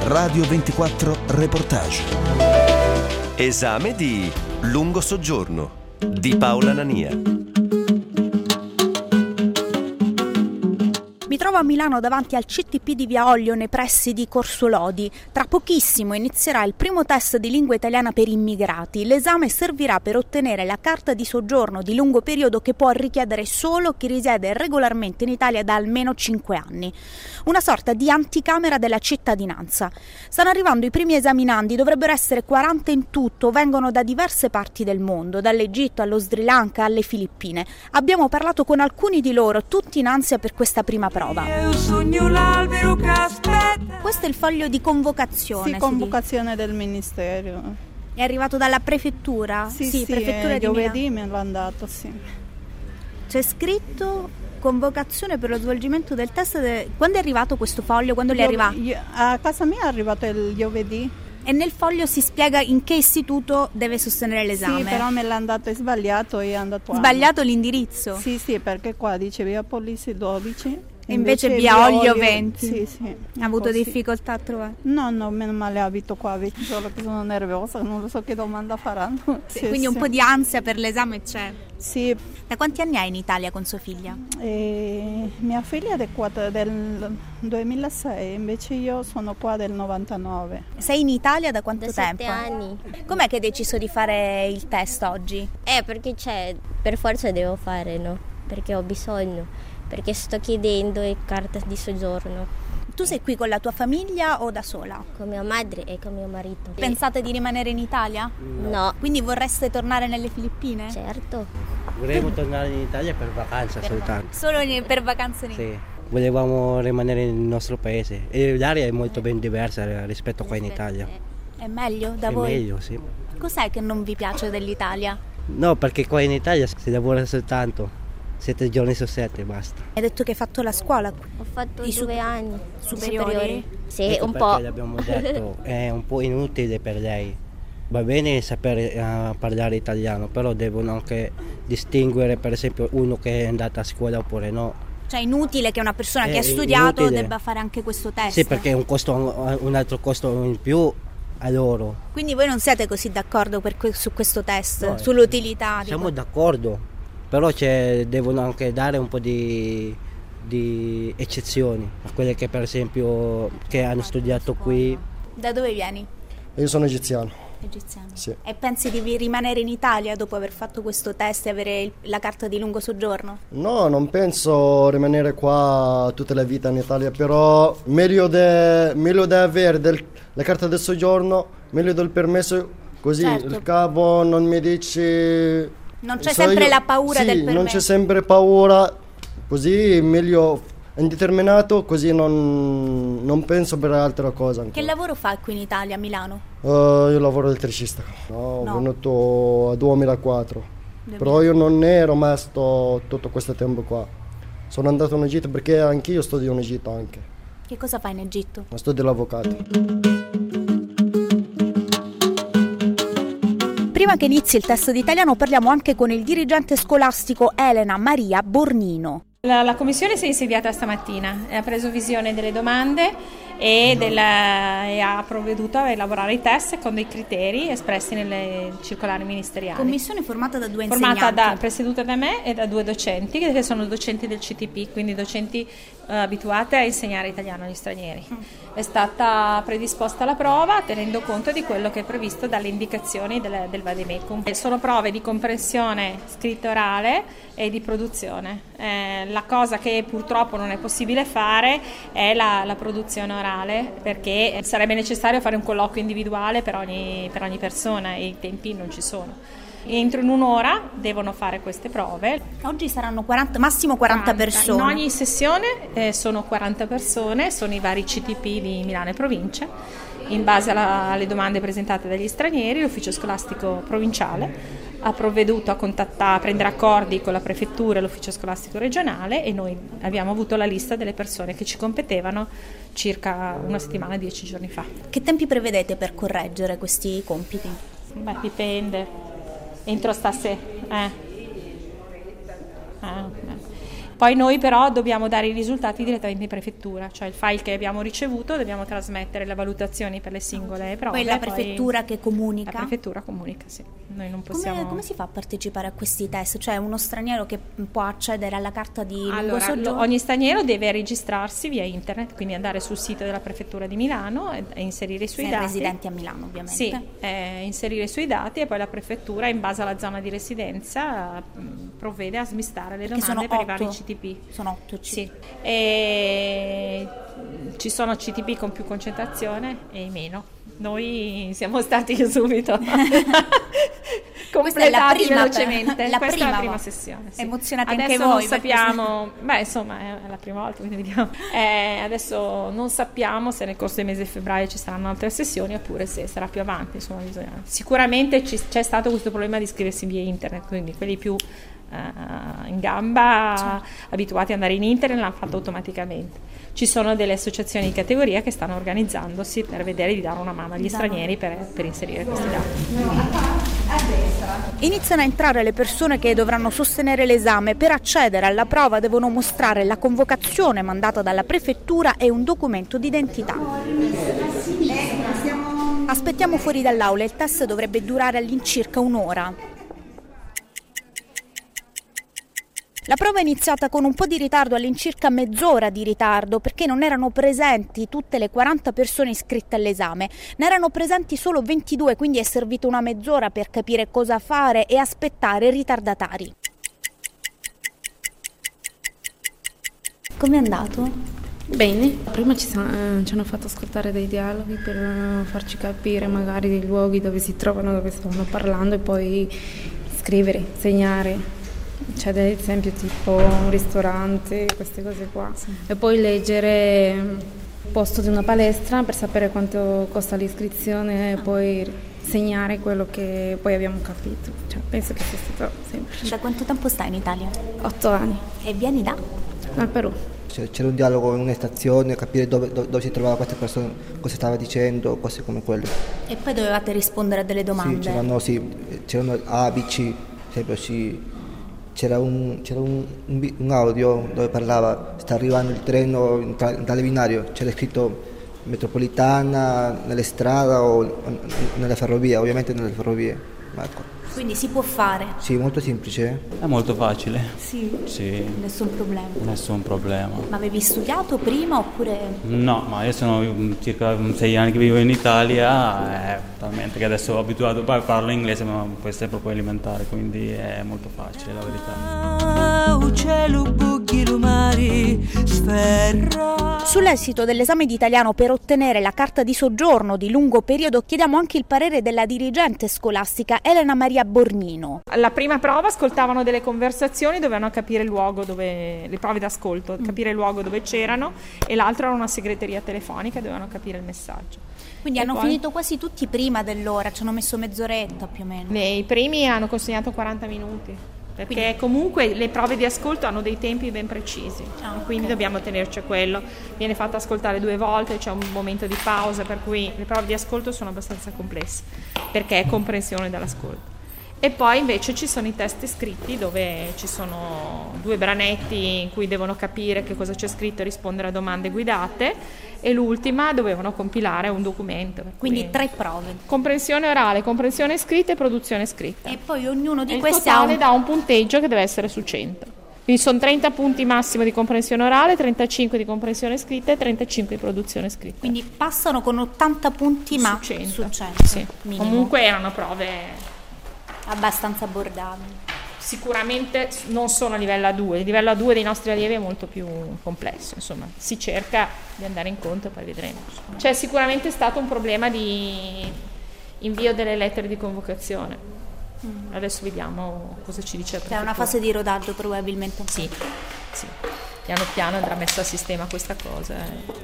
Radio 24 Reportage. Esame di lungo soggiorno di Paola Nania. Mi trovo a Milano davanti al CTP di Via Oglio nei pressi di Corso Lodi. Tra pochissimo inizierà il primo test di lingua italiana per immigrati. L'esame servirà per ottenere la carta di soggiorno di lungo periodo che può richiedere solo chi risiede regolarmente in Italia da almeno 5 anni. Una sorta di anticamera della cittadinanza. Stanno arrivando i primi esaminandi, dovrebbero essere 40 in tutto, vengono da diverse parti del mondo, dall'Egitto allo Sri Lanka alle Filippine. Abbiamo parlato con alcuni di loro, tutti in ansia per questa prima prova. Questo è il foglio di convocazione. Sì, convocazione del Ministero. È arrivato dalla prefettura? Sì, prefettura di giovedì me l'hanno dato, sì. C'è scritto convocazione per lo svolgimento del test. Quando è arrivato questo foglio? Quando le è arrivato? A casa mia è arrivato il giovedì. E nel foglio si spiega in che istituto deve sostenere l'esame. Sì, però me l'hanno dato sbagliato e è andato Sbagliato l'indirizzo? Sì, perché qua dice via Polizia 12. E invece via Oglio 20. Sì. Ha avuto difficoltà a trovare? No, meno male abito qua, solo che sono nervosa, non lo so che domanda faranno. Sì, quindi un po' di ansia per l'esame c'è. Sì. Da quanti anni hai in Italia con sua figlia? Mia figlia è qua del 2006, invece io sono qua del 99. Sei in Italia da quanto tempo? 7 anni. Com'è che hai deciso di fare il test oggi? Perché per forza devo fare, no? Perché ho bisogno. Perché sto chiedendo carta di soggiorno. Tu sei qui con la tua famiglia o da sola? Con mia madre e con mio marito. Pensate di rimanere in Italia? No. Quindi vorreste tornare nelle Filippine? Certo. Vorremmo tornare in Italia per vacanza soltanto. Solo per vacanze in Italia? Sì, volevamo rimanere nel nostro paese e l'aria è molto ben diversa rispetto a qua in Italia. È meglio da È voi? È meglio, sì. Cos'è che non vi piace dell'Italia? No, perché qua in Italia si lavora soltanto 7 giorni su 7, basta. Hai detto che hai fatto la scuola qui? Ho fatto 2 anni superiori? Sì, ecco un perché po'. l'abbiamo detto, è un po' inutile per lei. Va bene sapere parlare italiano, però devono anche distinguere per esempio uno che è andato a scuola oppure no. Cioè è inutile che una persona che ha studiato inutile. debba fare anche questo test? Sì, perché è un altro costo in più a loro. Quindi voi non siete così d'accordo su questo test, No, sull'utilità? Siamo d'accordo, però devono anche dare un po' di eccezioni a quelle che per esempio che hanno studiato qui. Da dove vieni? Io sono egiziano. Egiziano. Sì. E pensi di rimanere in Italia dopo aver fatto questo test e avere la carta di lungo soggiorno? No, non penso rimanere qua tutta la vita in Italia, però meglio di avere la carta del soggiorno, meglio del permesso, così certo. Il capo non mi dice... Non c'è sempre la paura del permesso. Non c'è sempre paura, così meglio indeterminato, così non penso per altra cosa. Che lavoro fai qui in Italia, a Milano? Io lavoro elettricista, ho venuto a 2004, però io non ero rimasto tutto questo tempo qua. Sono andato in Egitto perché anch'io studio in Egitto anche. Che cosa fai in Egitto? Studio l'avvocato. Prima che inizi il test di italiano parliamo anche con il dirigente scolastico Elena Maria Bornino. La commissione si è insediata stamattina, ha preso visione delle domande e ha provveduto a elaborare i test con dei criteri espressi nelle circolari ministeriali. Commissione formata da 2 insegnanti. Presieduta da me e da 2 docenti, che sono docenti del CTP, quindi docenti abituate a insegnare italiano agli stranieri. È stata predisposta la prova tenendo conto di quello che è previsto dalle indicazioni del Vademecum. Sono prove di comprensione scritta orale e di produzione. La cosa che purtroppo non è possibile fare è la produzione orale, perché sarebbe necessario fare un colloquio individuale per ogni persona e i tempi non ci sono. Entro in un'ora devono fare queste prove. Oggi saranno massimo 40 persone. In ogni sessione sono 40 persone, sono i vari CTP di Milano e provincia. In base alle domande presentate dagli stranieri, l'ufficio scolastico provinciale ha provveduto a prendere accordi con la prefettura e l'ufficio scolastico regionale, e noi abbiamo avuto la lista delle persone che ci competevano circa una settimana, 10 giorni fa. Che tempi prevedete per correggere questi compiti? Dipende. Entro stasera. Poi noi però dobbiamo dare i risultati direttamente in prefettura, cioè il file che abbiamo ricevuto dobbiamo trasmettere le valutazioni per le singole prove. Poi la prefettura che comunica? La prefettura comunica, sì. Noi non possiamo... Come si fa a partecipare a questi test? Cioè uno straniero che può accedere alla carta di lungo soggiorno? Ogni straniero deve registrarsi via internet, quindi andare sul sito della prefettura di Milano e inserire i suoi dati. Residenti a Milano, ovviamente. Sì, inserire i suoi dati e poi la prefettura, in base alla zona di residenza, provvede a smistare le domande per i vari CTP. Sono 8 CTP. Sì. E ci sono CTP con più concentrazione e meno. Noi siamo stati subito completati velocemente. Questa è la prima sessione. Sì. Emozionati adesso anche voi? Non sappiamo, insomma è la prima volta, quindi vediamo. Adesso non sappiamo se nel corso del mese di febbraio ci saranno altre sessioni oppure se sarà più avanti. Insomma, sicuramente c'è stato questo problema di iscriversi via internet, quindi quelli più in gamba, abituati ad andare in internet, l'hanno fatto automaticamente. Ci sono delle associazioni di categoria che stanno organizzandosi per vedere di dare una mano agli stranieri per inserire questi dati. Iniziano a entrare le persone che dovranno sostenere l'esame. Per accedere alla prova devono mostrare la convocazione mandata dalla prefettura e un documento d'identità. Aspettiamo fuori dall'aula, il test dovrebbe durare all'incirca un'ora. La prova è iniziata con un po' di ritardo, all'incirca mezz'ora di ritardo, perché non erano presenti tutte le 40 persone iscritte all'esame. Ne erano presenti solo 22, quindi è servita una mezz'ora per capire cosa fare e aspettare i ritardatari. Com'è andato? Bene, prima ci hanno fatto ascoltare dei dialoghi per farci capire magari dei luoghi dove si trovano, dove stavano parlando, e poi scrivere, segnare. C'è ad esempio tipo un ristorante, queste cose qua. Sì. E poi leggere il posto di una palestra per sapere quanto costa l'iscrizione e poi segnare quello che poi abbiamo capito. Cioè, penso che sia stato semplice. Da quanto tempo stai in Italia? 8 anni. E vieni da? Dal Perù. C'era un dialogo in una stazione, capire dove si trovava questa persona, cosa stava dicendo, cose come quelle. E poi dovevate rispondere a delle domande? C'erano A, B, C, sempre sì. C'era un audio dove parlava: sta arrivando il treno in tale binario, c'era scritto metropolitana, nelle strade o nelle ferrovie, ovviamente nelle ferrovie. Ecco. Quindi si può fare? Sì, molto semplice. È molto facile. Sì? Sì. Nessun problema? Nessun problema. Ma avevi studiato prima oppure? No, ma io sono circa 6 anni che vivo in Italia, talmente che adesso ho abituato, poi parlo inglese, ma può essere proprio elementare, quindi è molto facile, la verità. Sull'esito dell'esame di italiano per ottenere la carta di soggiorno di lungo periodo chiediamo anche il parere della dirigente scolastica Elena Maria Bornino. Alla prima prova ascoltavano delle conversazioni, dovevano capire il luogo dove, le prove d'ascolto, capire il luogo dove c'erano, e l'altro era una segreteria telefonica, dovevano capire il messaggio. Quindi hanno finito quasi tutti prima dell'ora, ci hanno messo mezz'oretta più o meno. I primi hanno consegnato 40 minuti. Perché comunque le prove di ascolto hanno dei tempi ben precisi, quindi dobbiamo tenerci a quello. Viene fatta ascoltare 2 volte, c'è un momento di pausa, per cui le prove di ascolto sono abbastanza complesse, perché è comprensione dell'ascolto. E poi invece ci sono i test scritti, dove ci sono 2 branetti in cui devono capire che cosa c'è scritto e rispondere a domande guidate, e l'ultima dovevano compilare un documento. Quindi 3 prove. Comprensione orale, comprensione scritta e produzione scritta. E poi ognuno di questi ha dà un punteggio che deve essere su 100. Quindi sono 30 punti massimo di comprensione orale, 35 di comprensione scritta e 35 di produzione scritta. Quindi passano con 80 punti su 100. Su 100. Sì. Comunque erano prove abbastanza abbordabili. Sicuramente non sono a livello A2, il livello A2 dei nostri allievi è molto più complesso, insomma, si cerca di andare incontro, poi vedremo. C'è sicuramente stato un problema di invio delle lettere di convocazione. Adesso vediamo cosa ci dice la prefettura. È una fase di rodaggio probabilmente. Sì. Piano piano andrà messa a sistema questa cosa.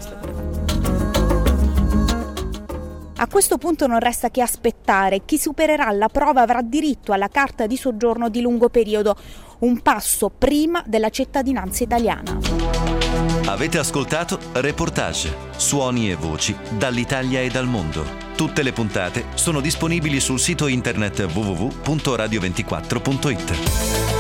A questo punto non resta che aspettare. Chi supererà la prova avrà diritto alla carta di soggiorno di lungo periodo, un passo prima della cittadinanza italiana. Avete ascoltato Reportage, suoni e voci dall'Italia e dal mondo. Tutte le puntate sono disponibili sul sito internet www.radio24.it.